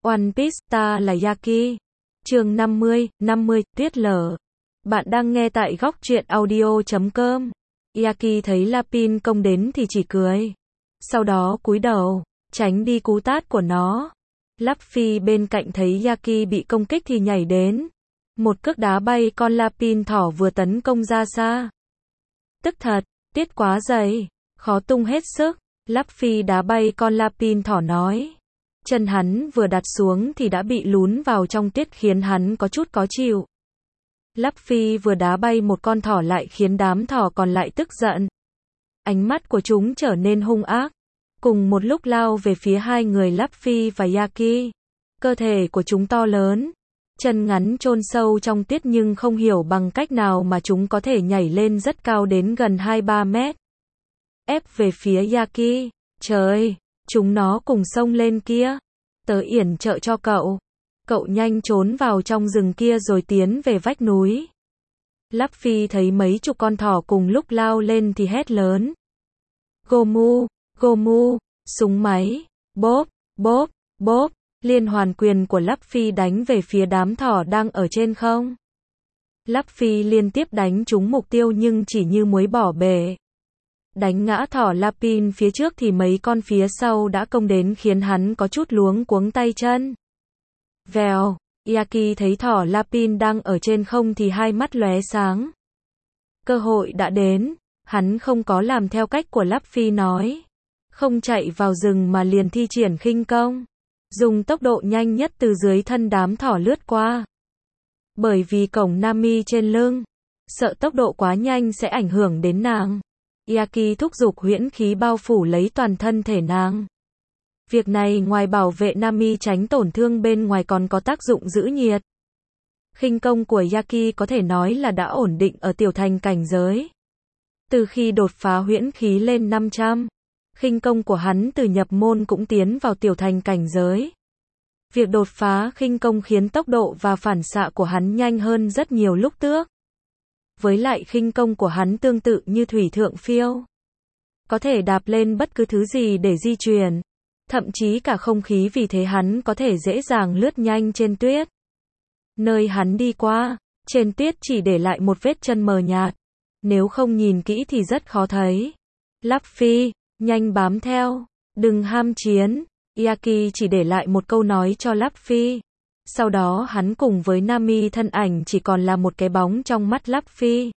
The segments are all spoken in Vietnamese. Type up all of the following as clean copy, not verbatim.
One Piece, ta là Yaki. Chương 50, tuyết lở. Bạn đang nghe tại góc truyện audio.com. Yaki thấy Lapin công đến thì chỉ cười. Sau đó cúi đầu, tránh đi cú tát của nó. Luffy bên cạnh thấy Yaki bị công kích thì nhảy đến. Một cước đá bay con Lapin thỏ vừa tấn công ra xa. Tức thật, tiết quá dày, khó tung hết sức. Luffy đá bay con Lapin thỏ nói. Chân hắn vừa đặt xuống thì đã bị lún vào trong tiết khiến hắn có chút khó chịu. Luffy vừa đá bay một con thỏ lại khiến đám thỏ còn lại tức giận. Ánh mắt của chúng trở nên hung ác. Cùng một lúc lao về phía hai người Luffy và Yaki. Cơ thể của chúng to lớn. Chân ngắn chôn sâu trong tuyết nhưng không hiểu bằng cách nào mà chúng có thể nhảy lên rất cao đến gần 2-3 mét. Ép về phía Yaki. Trời! Chúng nó cùng xông lên kia. Tớ yểm trợ cho cậu. Cậu nhanh trốn vào trong rừng kia rồi tiến về vách núi. Luffy thấy mấy chục con thỏ cùng lúc lao lên thì hét lớn. Gomu, Gomu, súng máy, bóp, bóp, bóp. Liên hoàn quyền của Luffy đánh về phía đám thỏ đang ở trên không. Luffy liên tiếp đánh trúng mục tiêu nhưng chỉ như muối bỏ bể. Đánh ngã thỏ Lapin phía trước thì mấy con phía sau đã công đến khiến hắn có chút luống cuống tay chân. Vèo, Yaki thấy thỏ Lapin đang ở trên không thì hai mắt lóe sáng. Cơ hội đã đến, hắn không có làm theo cách của Luffy nói. Không chạy vào rừng mà liền thi triển khinh công. Dùng tốc độ nhanh nhất từ dưới thân đám thỏ lướt qua. Bởi vì cổng Nami trên lưng, sợ tốc độ quá nhanh sẽ ảnh hưởng đến nàng. Yaki thúc giục huyễn khí bao phủ lấy toàn thân thể nàng. Việc này ngoài bảo vệ Nami tránh tổn thương bên ngoài còn có tác dụng giữ nhiệt. Khinh công của Yaki có thể nói là đã ổn định ở tiểu thành cảnh giới. Từ khi đột phá huyễn khí lên 500, khinh công của hắn từ nhập môn cũng tiến vào tiểu thành cảnh giới. Việc đột phá khinh công khiến tốc độ và phản xạ của hắn nhanh hơn rất nhiều lúc trước. Với lại khinh công của hắn tương tự như thủy thượng phiêu. Có thể đạp lên bất cứ thứ gì để di chuyển. Thậm chí cả không khí vì thế hắn có thể dễ dàng lướt nhanh trên tuyết. Nơi hắn đi qua, trên tuyết chỉ để lại một vết chân mờ nhạt. Nếu không nhìn kỹ thì rất khó thấy. Luffy, nhanh bám theo, đừng ham chiến. Yaki chỉ để lại một câu nói cho Luffy. Sau đó hắn cùng với Nami thân ảnh chỉ còn là một cái bóng trong mắt Luffy.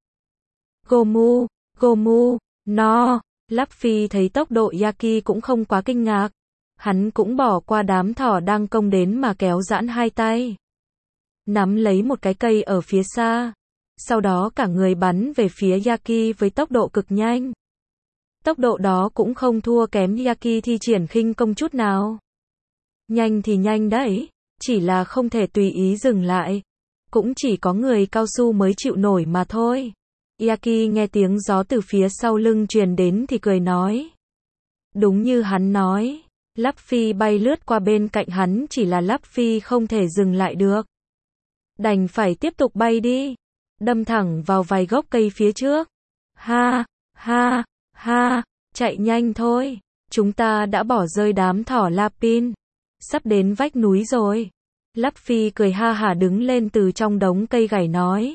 Gomu, Gomu, no. Luffy thấy tốc độ Yaki cũng không quá kinh ngạc. Hắn cũng bỏ qua đám thỏ đang công đến mà kéo giãn hai tay. Nắm lấy một cái cây ở phía xa. Sau đó cả người bắn về phía Yaki với tốc độ cực nhanh. Tốc độ đó cũng không thua kém Yaki thi triển khinh công chút nào. Nhanh thì nhanh đấy. Chỉ là không thể tùy ý dừng lại. Cũng chỉ có người cao su mới chịu nổi mà thôi. Yaki nghe tiếng gió từ phía sau lưng truyền đến thì cười nói. Đúng như hắn nói. Luffy bay lướt qua bên cạnh hắn chỉ là Luffy không thể dừng lại được. Đành phải tiếp tục bay đi. Đâm thẳng vào vài gốc cây phía trước. Ha, ha, ha, chạy nhanh thôi. Chúng ta đã bỏ rơi đám thỏ Lapin. Sắp đến vách núi rồi. Luffy cười ha hả đứng lên từ trong đống cây gảy nói.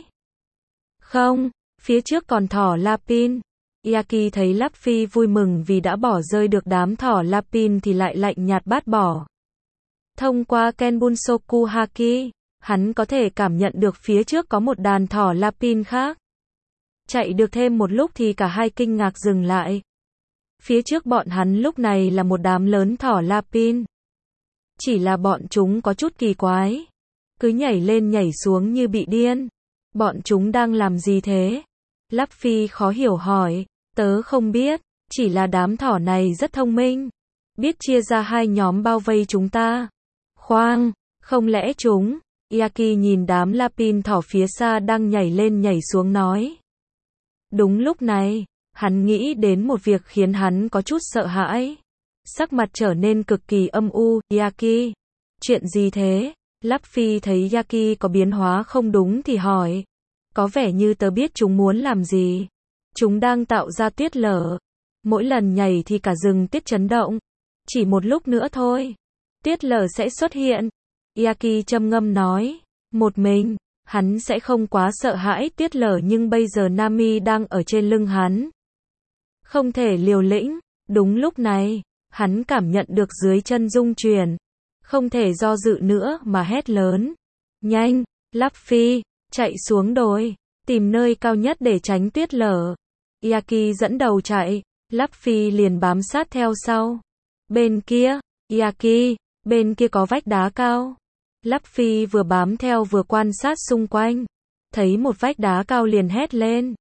Không, phía trước còn thỏ Lapin. Yaki thấy Luffy vui mừng vì đã bỏ rơi được đám thỏ Lapin thì lại lạnh nhạt bát bỏ. Thông qua Kenbunsoku Haki, hắn có thể cảm nhận được phía trước có một đàn thỏ Lapin khác. Chạy được thêm một lúc thì cả hai kinh ngạc dừng lại. Phía trước bọn hắn lúc này là một đám lớn thỏ Lapin. Chỉ là bọn chúng có chút kỳ quái. Cứ nhảy lên nhảy xuống như bị điên. Bọn chúng đang làm gì thế? Luffy khó hiểu hỏi. Tớ không biết. Chỉ là đám thỏ này rất thông minh. Biết chia ra hai nhóm bao vây chúng ta. Khoan, không lẽ chúng... Yaki nhìn đám Lapin thỏ phía xa đang nhảy lên nhảy xuống nói. Đúng lúc này, hắn nghĩ đến một việc khiến hắn có chút sợ hãi. Sắc mặt trở nên cực kỳ âm u. Yaki, chuyện gì thế? Luffy thấy Yaki có biến hóa không đúng thì hỏi. Có vẻ như tớ biết chúng muốn làm gì. Chúng đang tạo ra tuyết lở. Mỗi lần nhảy thì cả rừng tuyết chấn động. Chỉ một lúc nữa thôi. Tuyết lở sẽ xuất hiện. Yaki trầm ngâm nói. Một mình, hắn sẽ không quá sợ hãi Tuyết Lở nhưng bây giờ Nami đang ở trên lưng hắn. Không thể liều lĩnh. Đúng lúc này, hắn cảm nhận được dưới chân rung chuyển. Không thể do dự nữa mà hét lớn. Nhanh, Luffy, chạy xuống đồi, tìm nơi cao nhất để tránh Tuyết Lở. Yaki dẫn đầu chạy, Luffy liền bám sát theo sau. Bên kia, Yaki, bên kia có vách đá cao. Luffy vừa bám theo vừa quan sát xung quanh. Thấy một vách đá cao liền hét lên.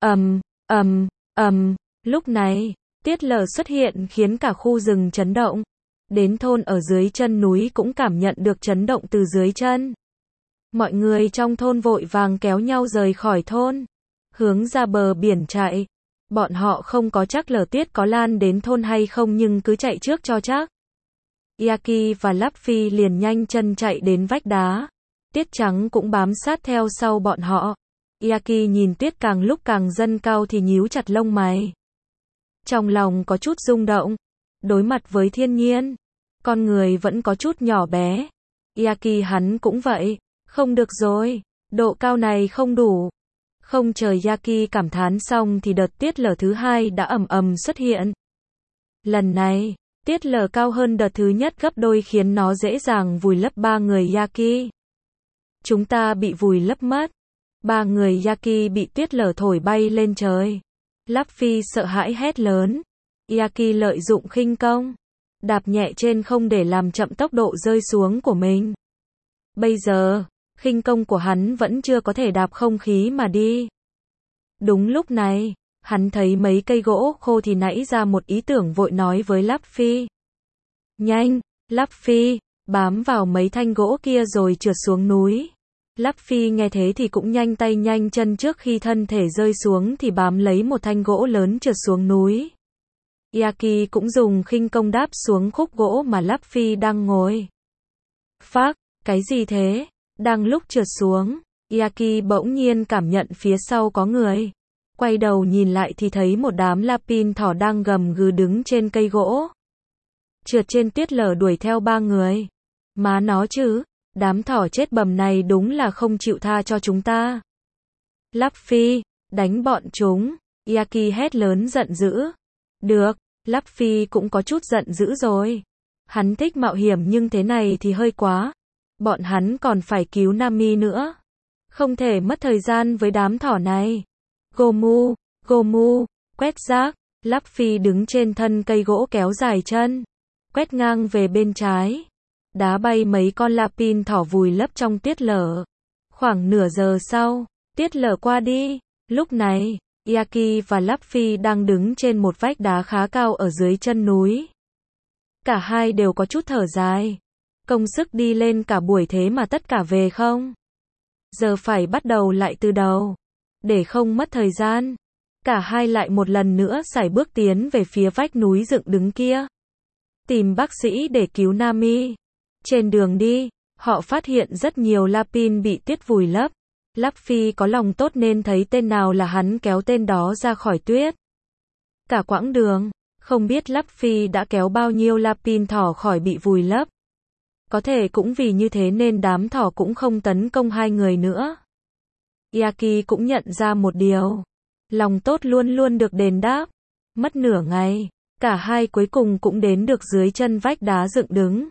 Lúc này, Tuyết Lở xuất hiện khiến cả khu rừng chấn động. Đến thôn ở dưới chân núi cũng cảm nhận được chấn động từ dưới chân. Mọi người trong thôn vội vàng kéo nhau rời khỏi thôn, hướng ra bờ biển chạy. Bọn họ không có chắc Lở Tuyết có lan đến thôn hay không nhưng cứ chạy trước cho chắc. Yaki và Luffy liền nhanh chân chạy đến vách đá. Tuyết Trắng cũng bám sát theo sau bọn họ. Yaki nhìn tuyết càng lúc càng dâng cao thì nhíu chặt lông mày. Trong lòng có chút rung động. Đối mặt với thiên nhiên, con người vẫn có chút nhỏ bé. Yaki hắn cũng vậy. Không được rồi, độ cao này không đủ. Không chờ Yaki cảm thán xong thì đợt Tuyết Lở thứ hai đã ầm ầm xuất hiện. Lần này, Tuyết Lở cao hơn đợt thứ nhất gấp đôi khiến nó dễ dàng vùi lấp ba người Yaki. Chúng ta bị vùi lấp mất. Ba người Yaki bị Tuyết Lở thổi bay lên trời. Luffy sợ hãi hét lớn. Yaki lợi dụng khinh công, đạp nhẹ trên không để làm chậm tốc độ rơi xuống của mình. Bây giờ, khinh công của hắn vẫn chưa có thể đạp không khí mà đi. Đúng lúc này, hắn thấy mấy cây gỗ khô thì nảy ra một ý tưởng vội nói với Luffy. Nhanh, Luffy, bám vào mấy thanh gỗ kia rồi trượt xuống núi. Luffy nghe thế thì cũng nhanh tay nhanh chân trước khi thân thể rơi xuống thì bám lấy một thanh gỗ lớn trượt xuống núi. Yaki cũng dùng khinh công đáp xuống khúc gỗ mà Luffy đang ngồi. Phác, cái gì thế? Đang lúc trượt xuống, Yaki bỗng nhiên cảm nhận phía sau có người. Quay đầu nhìn lại thì thấy một đám lapin thỏ đang gầm gừ đứng trên cây gỗ. Trượt trên Tuyết Lở đuổi theo ba người. Má nó chứ, đám thỏ chết bầm này đúng là không chịu tha cho chúng ta. Luffy, đánh bọn chúng. Yaki hét lớn giận dữ. Được, Luffy cũng có chút giận dữ rồi. Hắn thích mạo hiểm nhưng thế này thì hơi quá. Bọn hắn còn phải cứu Nami nữa. Không thể mất thời gian với đám thỏ này. Gomu, quét rác. Luffy đứng trên thân cây gỗ kéo dài chân. Quét ngang về bên trái. Đá bay mấy con lapin thỏ vùi lấp trong Tuyết Lở. Khoảng nửa giờ sau, Tuyết Lở qua đi. Lúc này, Yaki và Luffy đang đứng trên một vách đá khá cao ở dưới chân núi. Cả hai đều có chút thở dài. Công sức đi lên cả buổi thế mà tất cả về không? Giờ phải bắt đầu lại từ đầu. Để không mất thời gian, cả hai lại một lần nữa sải bước tiến về phía vách núi dựng đứng kia. Tìm bác sĩ để cứu Nami. Trên đường đi, họ phát hiện rất nhiều lapin bị tuyết vùi lấp. Luffy có lòng tốt nên thấy tên nào là hắn kéo tên đó ra khỏi tuyết. Cả quãng đường, không biết Luffy đã kéo bao nhiêu lapin thỏ khỏi bị vùi lấp. Có thể cũng vì như thế nên đám thỏ cũng không tấn công hai người nữa. Yaki cũng nhận ra một điều. Lòng tốt luôn luôn được đền đáp. Mất nửa ngày, cả hai cuối cùng cũng đến được dưới chân vách đá dựng đứng.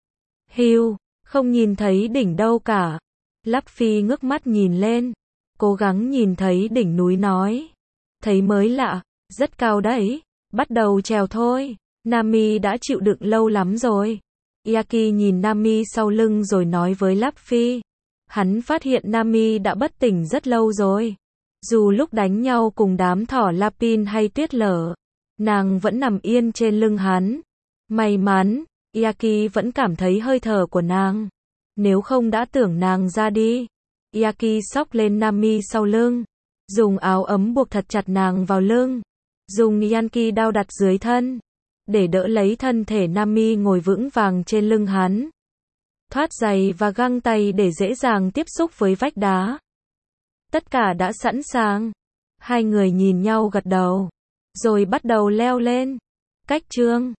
Hiu, không nhìn thấy đỉnh đâu cả. Luffy ngước mắt nhìn lên, cố gắng nhìn thấy đỉnh núi nói. Thấy mới lạ, rất cao đấy, bắt đầu trèo thôi. Nami đã chịu đựng lâu lắm rồi. Yaki nhìn Nami sau lưng rồi nói với Luffy. Hắn phát hiện Nami đã bất tỉnh rất lâu rồi. Dù lúc đánh nhau cùng đám thỏ lapin hay Tuyết Lở, nàng vẫn nằm yên trên lưng hắn. May mắn, Yaki vẫn cảm thấy hơi thở của nàng. Nếu không đã tưởng nàng ra đi. Yaki xốc lên Nami sau lưng, dùng áo ấm buộc thật chặt nàng vào lưng, dùng Yankee đao đặt dưới thân, để đỡ lấy thân thể Nami ngồi vững vàng trên lưng hắn. Thoát giày và găng tay để dễ dàng tiếp xúc với vách đá. Tất cả đã sẵn sàng. Hai người nhìn nhau gật đầu, rồi bắt đầu leo lên. Cách chương